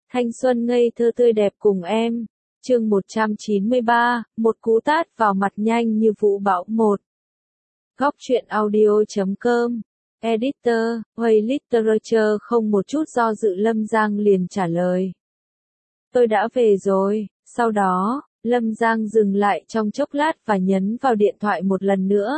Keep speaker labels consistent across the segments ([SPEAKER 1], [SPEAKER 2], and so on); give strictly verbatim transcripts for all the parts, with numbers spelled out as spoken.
[SPEAKER 1] Thanh xuân ngây thơ tươi đẹp cùng em. Chương một trăm chín mươi ba, một cú tát vào mặt nhanh như vũ bão một. Góc truyện audio chấm com. Editor, Way Literature không một chút do dự Lâm Giang liền trả lời. Tôi đã về rồi. Sau đó, Lâm Giang dừng lại trong chốc lát và nhấn vào điện thoại một lần nữa.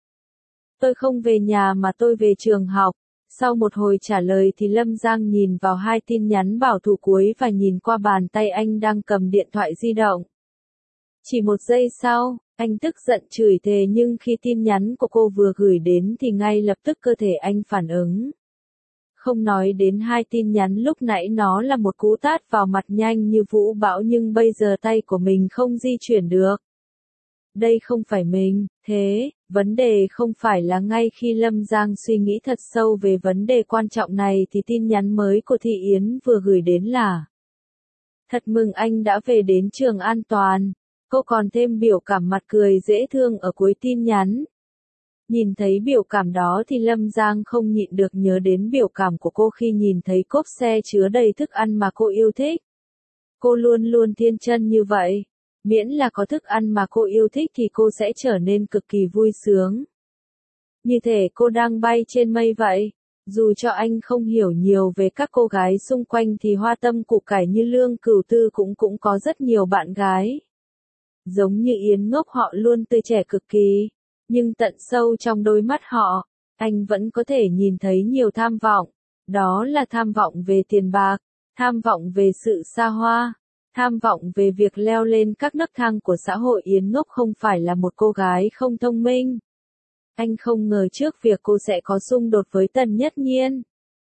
[SPEAKER 1] Tôi không về nhà mà tôi về trường học. Sau một hồi trả lời thì Lâm Giang nhìn vào hai tin nhắn bảo thủ cuối và nhìn qua bàn tay anh đang cầm điện thoại di động. Chỉ một giây sau, anh tức giận chửi thề nhưng khi tin nhắn của cô vừa gửi đến thì ngay lập tức cơ thể anh phản ứng. Không nói đến hai tin nhắn lúc nãy nó là một cú tát vào mặt nhanh như vũ bão nhưng bây giờ tay của mình không di chuyển được. Đây không phải mình, thế, vấn đề không phải là ngay khi Lâm Giang suy nghĩ thật sâu về vấn đề quan trọng này thì tin nhắn mới của Thị Yến vừa gửi đến là: Thật mừng anh đã về đến trường an toàn. Cô còn thêm biểu cảm mặt cười dễ thương ở cuối tin nhắn. Nhìn thấy biểu cảm đó thì Lâm Giang không nhịn được nhớ đến biểu cảm của cô khi nhìn thấy cốp xe chứa đầy thức ăn mà cô yêu thích. Cô luôn luôn thiên chân như vậy. Miễn là có thức ăn mà cô yêu thích thì cô sẽ trở nên cực kỳ vui sướng. Như thể cô đang bay trên mây vậy. Dù cho anh không hiểu nhiều về các cô gái xung quanh thì hoa tâm củ cải như Lương Cửu Tư cũng cũng có rất nhiều bạn gái. Giống như Yến Ngốc họ luôn tươi trẻ cực kỳ. Nhưng tận sâu trong đôi mắt họ, anh vẫn có thể nhìn thấy nhiều tham vọng. Đó là tham vọng về tiền bạc, tham vọng về sự xa hoa. Tham vọng về việc leo lên các nấc thang của xã hội. Yến Ngốc không phải là một cô gái không thông minh. Anh không ngờ trước việc cô sẽ có xung đột với Tần Nhất Nhiên.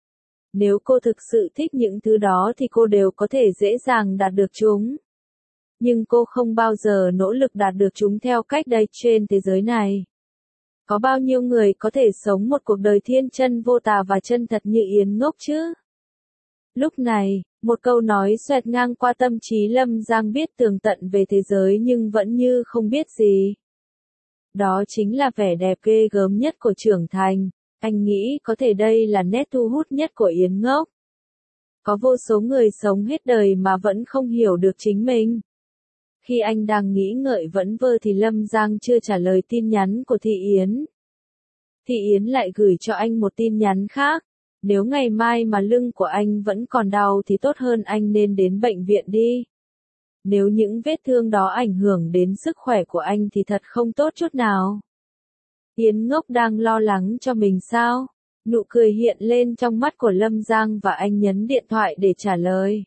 [SPEAKER 1] Nếu cô thực sự thích những thứ đó thì cô đều có thể dễ dàng đạt được chúng. Nhưng cô không bao giờ nỗ lực đạt được chúng theo cách đây trên thế giới này. Có bao nhiêu người có thể sống một cuộc đời thiên chân vô tà và chân thật như Yến Ngốc chứ? Lúc này, một câu nói xoẹt ngang qua tâm trí Lâm Giang biết tường tận về thế giới nhưng vẫn như không biết gì. Đó chính là vẻ đẹp ghê gớm nhất của trưởng thành. Anh nghĩ có thể đây là nét thu hút nhất của Yến Ngốc. Có vô số người sống hết đời mà vẫn không hiểu được chính mình. Khi anh đang nghĩ ngợi vẩn vơ thì Lâm Giang chưa trả lời tin nhắn của Thị Yến. Thị Yến lại gửi cho anh một tin nhắn khác. Nếu ngày mai mà lưng của anh vẫn còn đau thì tốt hơn anh nên đến bệnh viện đi. Nếu những vết thương đó ảnh hưởng đến sức khỏe của anh thì thật không tốt chút nào. Yến Ngốc đang lo lắng cho mình sao? Nụ cười hiện lên trong mắt của Lâm Giang và anh nhấn điện thoại để trả lời.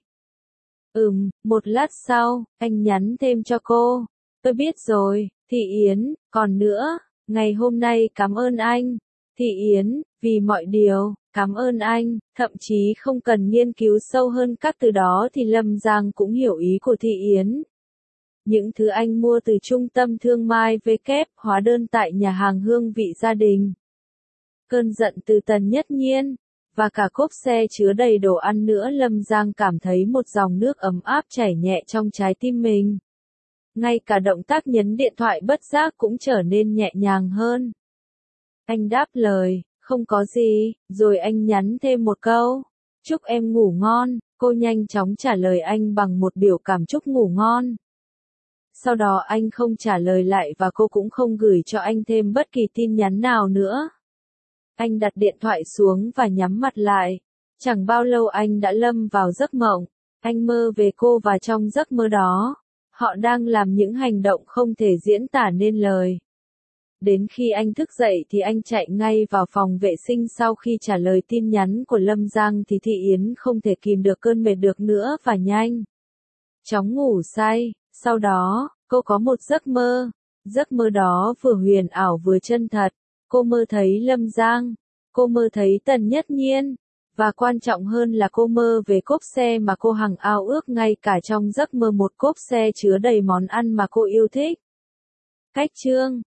[SPEAKER 1] Ừm, một lát sau, anh nhắn thêm cho cô. Tôi biết rồi, Thị Yến, còn nữa, ngày hôm nay cảm ơn anh. Thị Yến, vì mọi điều, cảm ơn anh, thậm chí không cần nghiên cứu sâu hơn các từ đó thì Lâm Giang cũng hiểu ý của Thị Yến. Những thứ anh mua từ trung tâm thương mại W hóa đơn tại nhà hàng Hương Vị Gia Đình. Cơn giận từ Tần Nhất Nhiên. Và cả cốp xe chứa đầy đồ ăn nữa. Lâm Giang cảm thấy một dòng nước ấm áp chảy nhẹ trong trái tim mình. Ngay cả động tác nhấn điện thoại bất giác cũng trở nên nhẹ nhàng hơn. Anh đáp lời, không có gì, rồi anh nhắn thêm một câu. Chúc em ngủ ngon, cô nhanh chóng trả lời anh bằng một biểu cảm chúc ngủ ngon. Sau đó anh không trả lời lại và cô cũng không gửi cho anh thêm bất kỳ tin nhắn nào nữa. Anh đặt điện thoại xuống và nhắm mặt lại. Chẳng bao lâu anh đã lâm vào giấc mộng. Anh mơ về cô và trong giấc mơ đó, họ đang làm những hành động không thể diễn tả nên lời. Đến khi anh thức dậy thì anh chạy ngay vào phòng vệ sinh. Sau khi trả lời tin nhắn của Lâm Giang thì Thị Yến không thể kìm được cơn mệt được nữa và nhanh chóng ngủ say. Sau đó, cô có một giấc mơ. Giấc mơ đó vừa huyền ảo vừa chân thật. Cô mơ thấy Lâm Giang, cô mơ thấy Tần Nhất Nhiên, và quan trọng hơn là cô mơ về cốp xe mà cô hằng ao ước ngay cả trong giấc mơ, một cốp xe chứa đầy món ăn mà cô yêu thích. Cách chương